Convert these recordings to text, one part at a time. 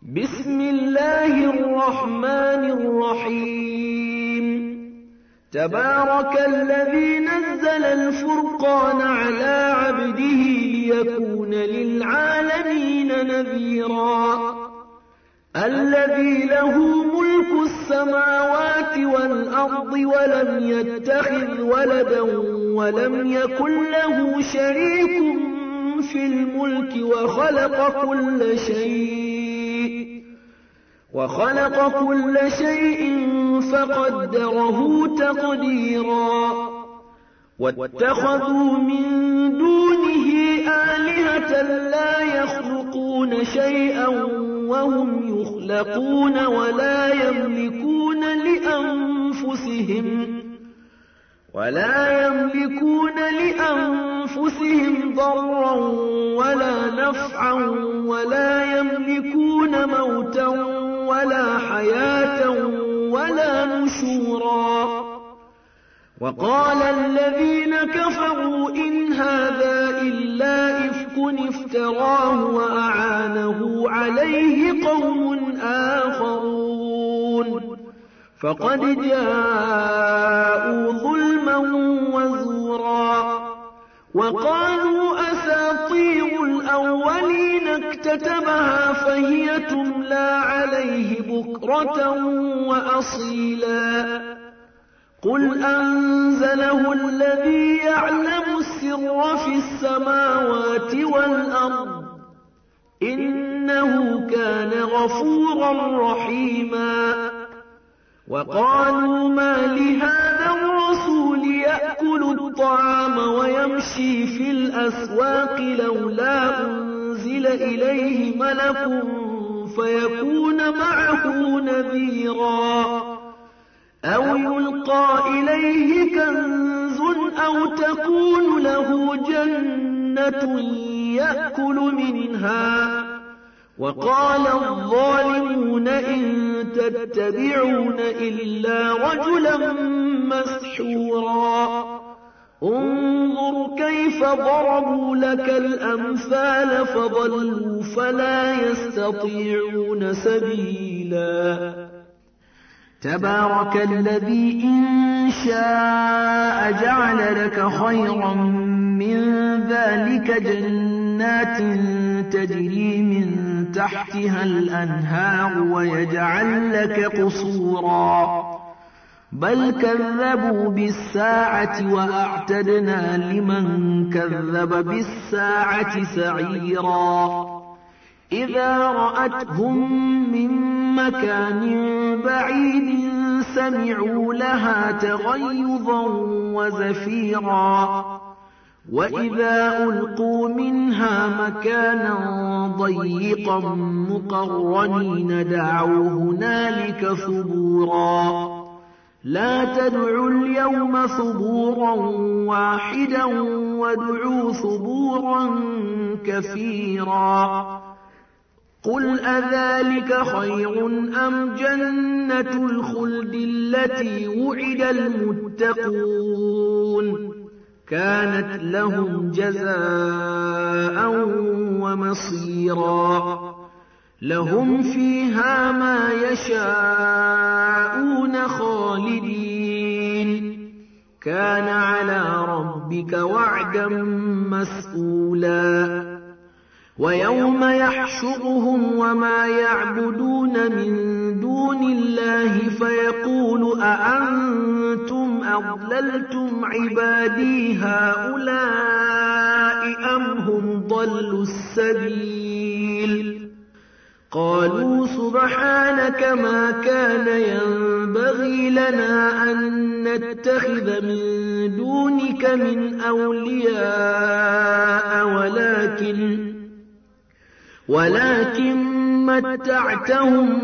بسم الله الرحمن الرحيم تبارك الذي نزل الفرقان على عبده ليكون للعالمين نذيرا الذي له ملك السماوات والأرض ولم يتخذ ولدا ولم يكن له شريك في الملك وخلق كل شيء فقدره تقديرا واتخذوا من دونه آلهة لا يخلقون شيئا وهم يخلقون ولا يملكون لأنفسهم ضرا ولا نفعا ولا يملكون موتا ولا حياة ولا نشورا وقال الذين كفروا إن هذا إلا إفك افتراه وأعانه عليه قوم آخرون فقد جاءوا ظلما وزورا وقالوا أساطير الأولين اكتتبها فهي تملى عليه بكرة وأصيلا قل أنزله الذي يعلم السر في السماوات والأرض إنه كان غفورا رحيما وقالوا ما لهذا الرسول يأكل الطعام ويمشي في الأسواق لولا أنزل إليه ملك فيكون معه نذيرا أو يلقى إليه كنز أو تكون له جنة يأكل منها وقال الظالمون إن تتبعون إلا رجلا مسحورا انظر كيف ضربوا لك الأمثال فضلوا فلا يستطيعون سبيلا تبارك الذي إن شاء جعل لك خيرا من ذلك جنات تجري من تحتها الأنهار ويجعل لك قصورا بل كذبوا بالساعة وأعتدنا لمن كذب بالساعة سعيرا إذا رأتهم من مكان بعيد سمعوا لها تغيظا وزفيرا وإذا ألقوا منها مكانا ضيقا مقرنين دعوا هنالك ثبورا لا تدعوا اليوم ثبورا واحدا وادعوا ثبورا كثيرا قل أذلك خير أم جنة الخلد التي وعد المتقون كانت لهم جزاء ومصيرا لهم فيها ما يشاءون خالدين كان على ربك وعدا مسئولا ويوم يحشرهم وما يعبدون من دون الله فيقول أأنتم أضللتم عبادي هؤلاء أم هم ضلوا السبيل قالوا سبحانك ما كان ينبغي لنا أن نتخذ من دونك من أولياء ولكن متعتهم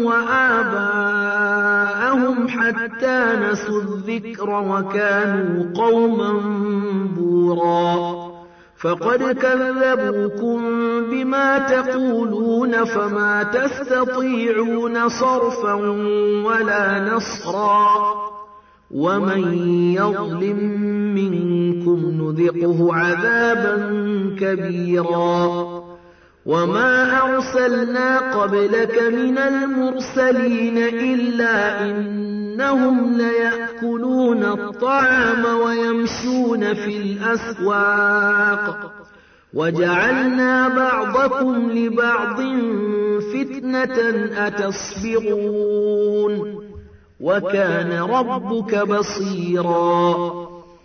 وآباءهم حتى نسوا الذكر وكانوا قوما بورا فقد كذبوكم بما تقولون فما تستطيعون صرفا ولا نصرا ومن يظلم منكم نذقه عذابا كبيرا وما أرسلنا قبلك من المرسلين إلا إنهم ليأكلون الطعام ويمشون في الأسواق وجعلنا بعضكم لبعض فتنة أتصبرون وكان ربك بصيرا.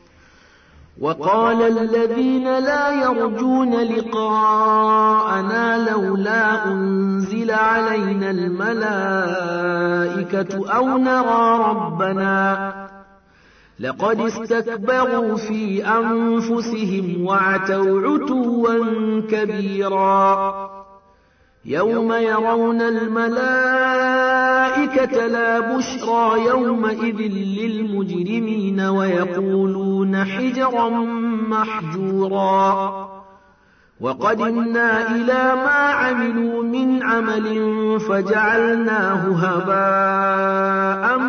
وقال الذين لا يرجون لقاءنا لولا أنزل علينا الملائكة أو نرى ربنا لقد استكبروا في أنفسهم وعتوا عتوا كبيرا. يوم يرون الملائكة لا بشرى يومئذ للمجرمين ويقولون حجرا محجورا. وقدمنا إلى ما عملوا من عمل فجعلناه هباء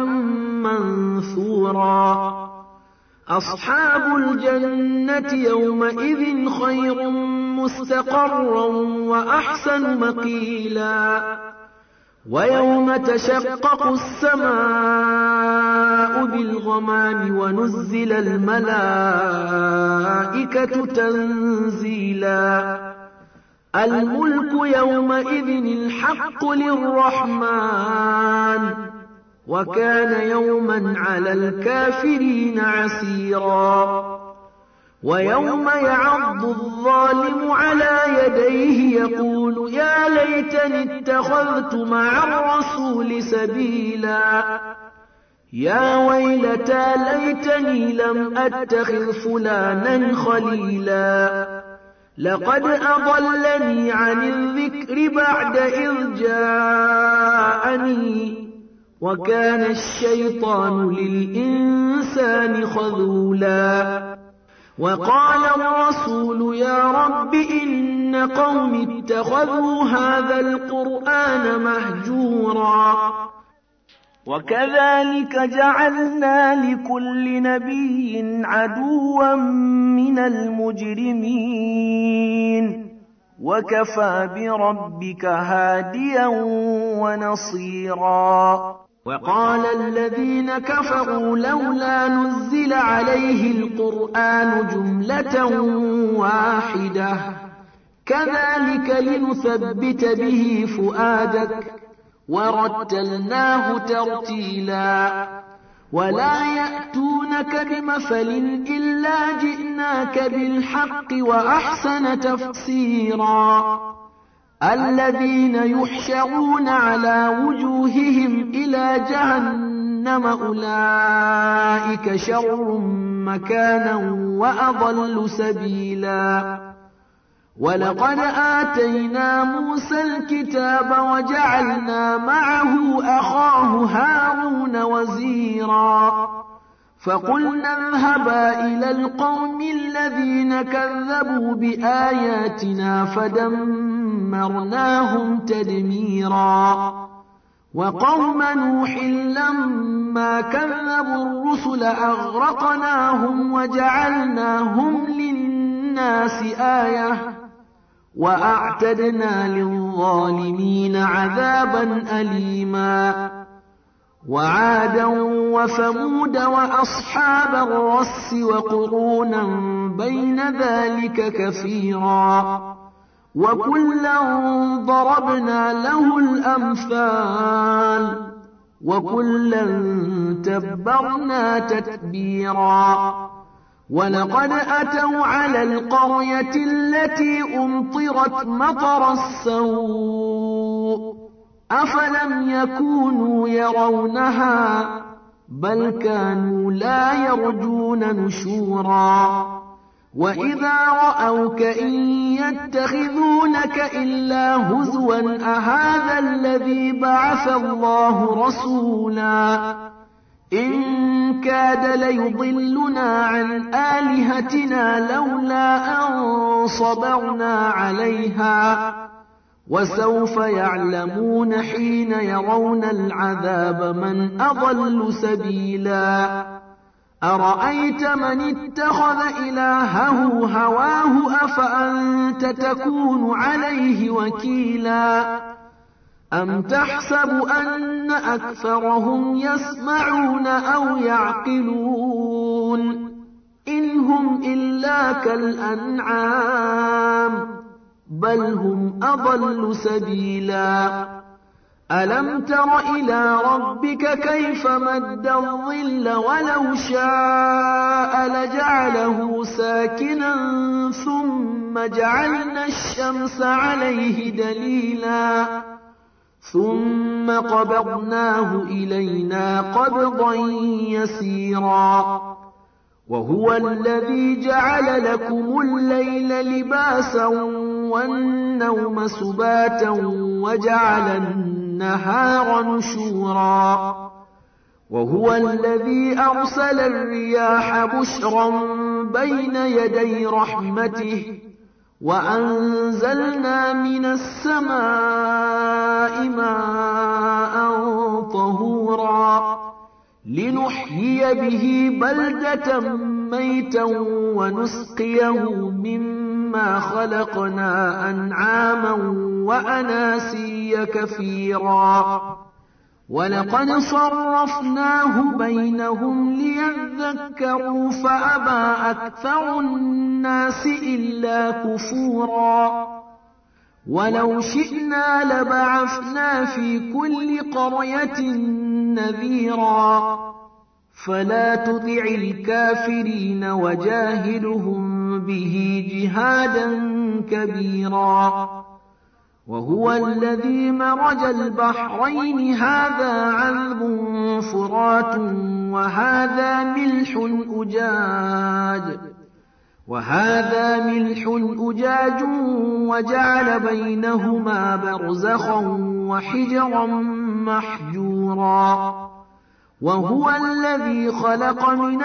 منثورا. أصحاب الجنة يومئذ خير مستقرا وأحسن مقيلا. ويوم تشقق السماء بالغمام ونزل الملائكة تنزيلا. الملك يومئذ الحق للرحمن وكان يوما على الكافرين عسيرا. ويوم يعض الظالم على يديه يقول يا ليتني اتخذت مع الرسول سبيلا. يا ويلتى ليتني لم أتخذ فلانا خليلا. لقد أضلني عن الذكر بعد إذ جاءني وكان الشيطان للإنسان خذولا. وقال الرسول يا رب إن قوم اتخذوا هذا القرآن مهجورا. وكذلك جعلنا لكل نبي عدوا من المجرمين وكفى بربك هاديا ونصيرا. وقال الذين كفروا لولا نزل عليه القرآن جملة واحدة كذلك لنثبت به فؤادك ورتلناه ترتيلا. ولا يأتونك بمثل إلا جئناك بالحق وأحسن تفسيرا. الذين يحشرون على وجوههم إلى جهنم أولئك شر مكانا وأضل سبيلا. ولقد آتينا موسى الكتاب وجعلنا معه أخاه هارون وزيرا. فقلنا اذهبا إلى القوم الذين كذبوا بآياتنا فدمرناهم تدميرا. وقوم نوح لما كذبوا الرسل أغرقناهم وجعلناهم للناس آية وأعتدنا للظالمين عذابا أليما. وعادا وثمود وأصحاب الرس وقرونا بين ذلك كثيرا. وكلا ضربنا له الأمثال وكلا تبرنا تتبيرا. ولقد أتوا على القرية التي أمطرت مطر السوء أفلم يكونوا يرونها بل كانوا لا يرجون نشورا. وإذا رأوك إن يتخذونك إلا هزوا أهذا الذي بعث الله رسولا. إن كاد ليضلنا عن آلهتنا لولا أن صبرنا عليها وسوف يعلمون حين يرون العذاب من أضل سبيلا. أرأيت من اتخذ إلهه هواه أفأنت تكون عليه وكيلا أم تحسب أن أكثرهم يسمعون أو يعقلون إن هم إلا كالأنعام بل هم أضل سبيلا ألم تر إلى ربك كيف مد الظل ولو شاء لجعله ساكنا ثم جعلنا الشمس عليه دليلا ثم قبضناه إلينا قبضا يسيرا وهو الذي جعل لكم الليل لباسا والنوم سباتا وجعل النهار نشورا وهو الذي أرسل الرياح بشرا بين يدي رحمته وأنزلنا من السماء ماء طهورا لنحيي به بلدة ميتا ونسقيه مما خلقنا أنعاما وأناسيا كثيرا ولقد صرفناه بينهم ليذكروا فأبى أكثر الناس إلا كفورا ولو شئنا لبعثنا في كل قرية نذيرا فلا تطع الكافرين وجاهدهم به جهادا كبيرا وهو الذي مرج البحرين هذا عذب فرات وهذا ملح أجاج وجعل بينهما برزخا وحجرا محجورا وهو الذي خلق من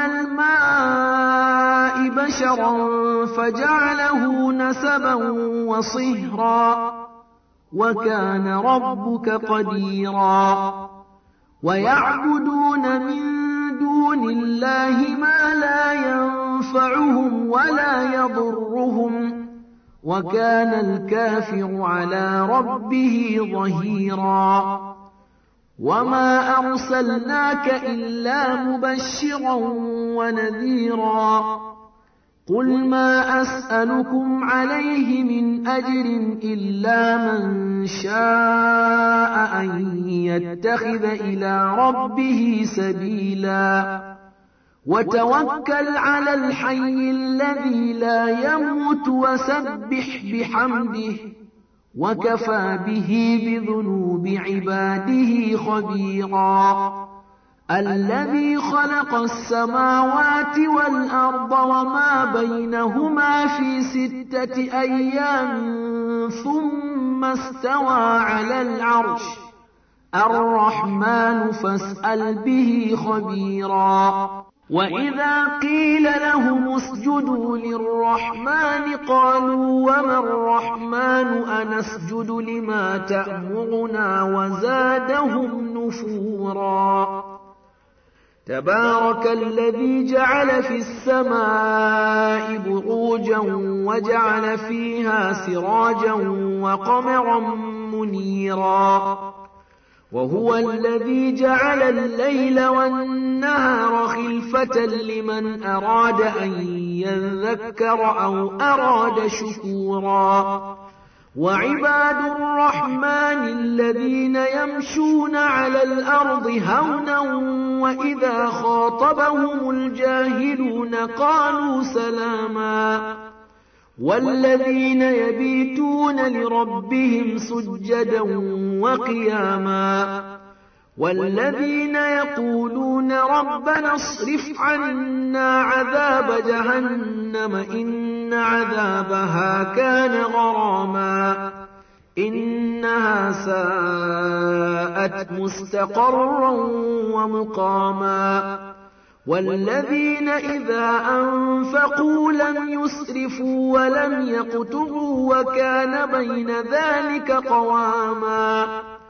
الماء بشرا فجعله نسبا وصهرا وكان ربك قديرا ويعبدون من دون الله ما لا ينفعهم ولا يضرهم وكان الكافر على ربه ظهيرا وما أرسلناك إلا مبشرا ونذيرا قل ما أسألكم عليه من أجر إلا من شاء أن يتخذ إلى ربه سبيلا وتوكل على الحي الذي لا يموت وسبح بحمده وكفى به بذنوب عباده خبيرا الذي خلق السماوات والأرض وما بينهما في 6 أيام ثم استوى على العرش الرحمن فاسأل به خبيرا وإذا قيل لهم اسجدوا للرحمن قالوا وما الرحمن أنسجد لما تأمرنا وزادهم نفورا تبارك الذي جعل في السماء بروجا وجعل فيها سراجا وقمرا منيرا وهو الذي جعل الليل والنهار خلفة لمن أراد أن يذكر أو أراد شكورا وعباد الرحمن الذين يمشون على الأرض هونا وإذا خاطبهم الجاهلون قالوا سلاما والذين يبيتون لربهم سجدا وقياما والذين يقولون ربنا اصرف عنا عذاب جهنم إن عذابها كان غراما إنها ساءت مستقرا ومقاما والذين إذا أنفقوا لم يسرفوا ولم يقتروا وكان بين ذلك قواما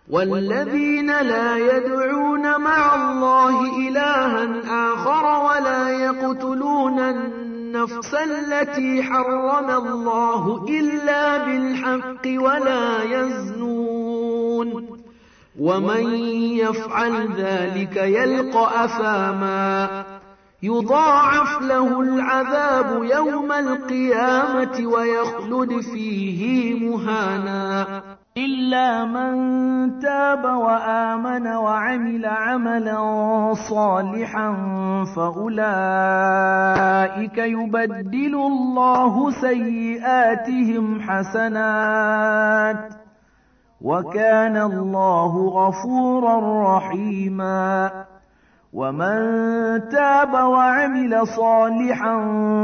والذين لا يدعون مع الله إلها آخر ولا يقتلون النفس التي حرم الله إلا بالحق ولا يزنون ومن يفعل ذلك يلقى أثاما يضاعف له العذاب يوم القيامة ويخلد فيه مهانا إلا من تاب وآمن وعمل عملا صالحا فأولئك يبدل الله سيئاتهم حسنات وكان الله غفورا رحيما ومن تاب وعمل صالحا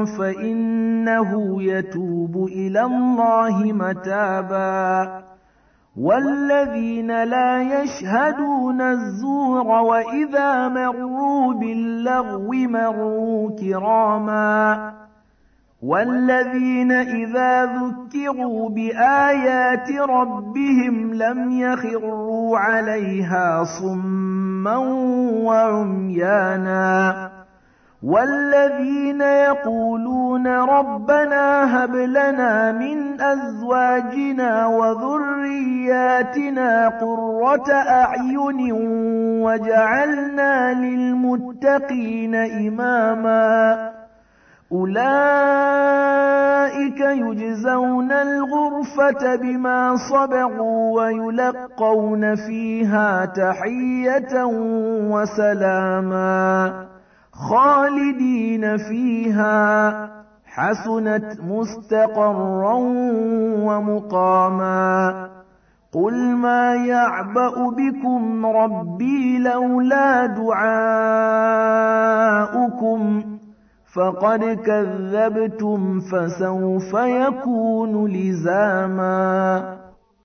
فإنه يتوب إلى الله متابا والذين لا يشهدون الزور وإذا مروا باللغو مروا كراما والذين إذا ذكروا بآيات ربهم لم يخروا عليها صما وعميانا والذين يقولون ربنا هب لنا من أزواجنا وذرياتنا قرة أعين وجعلنا للمتقين إماما أولئك يجزون الغرفة بما صبروا ويلقون فيها تحية وسلاما خالدين فيها حسنت مستقرا ومقاما قل ما يعبأ بكم ربي لولا دعاؤكم فقد كذبتم فسوف يكون لزاما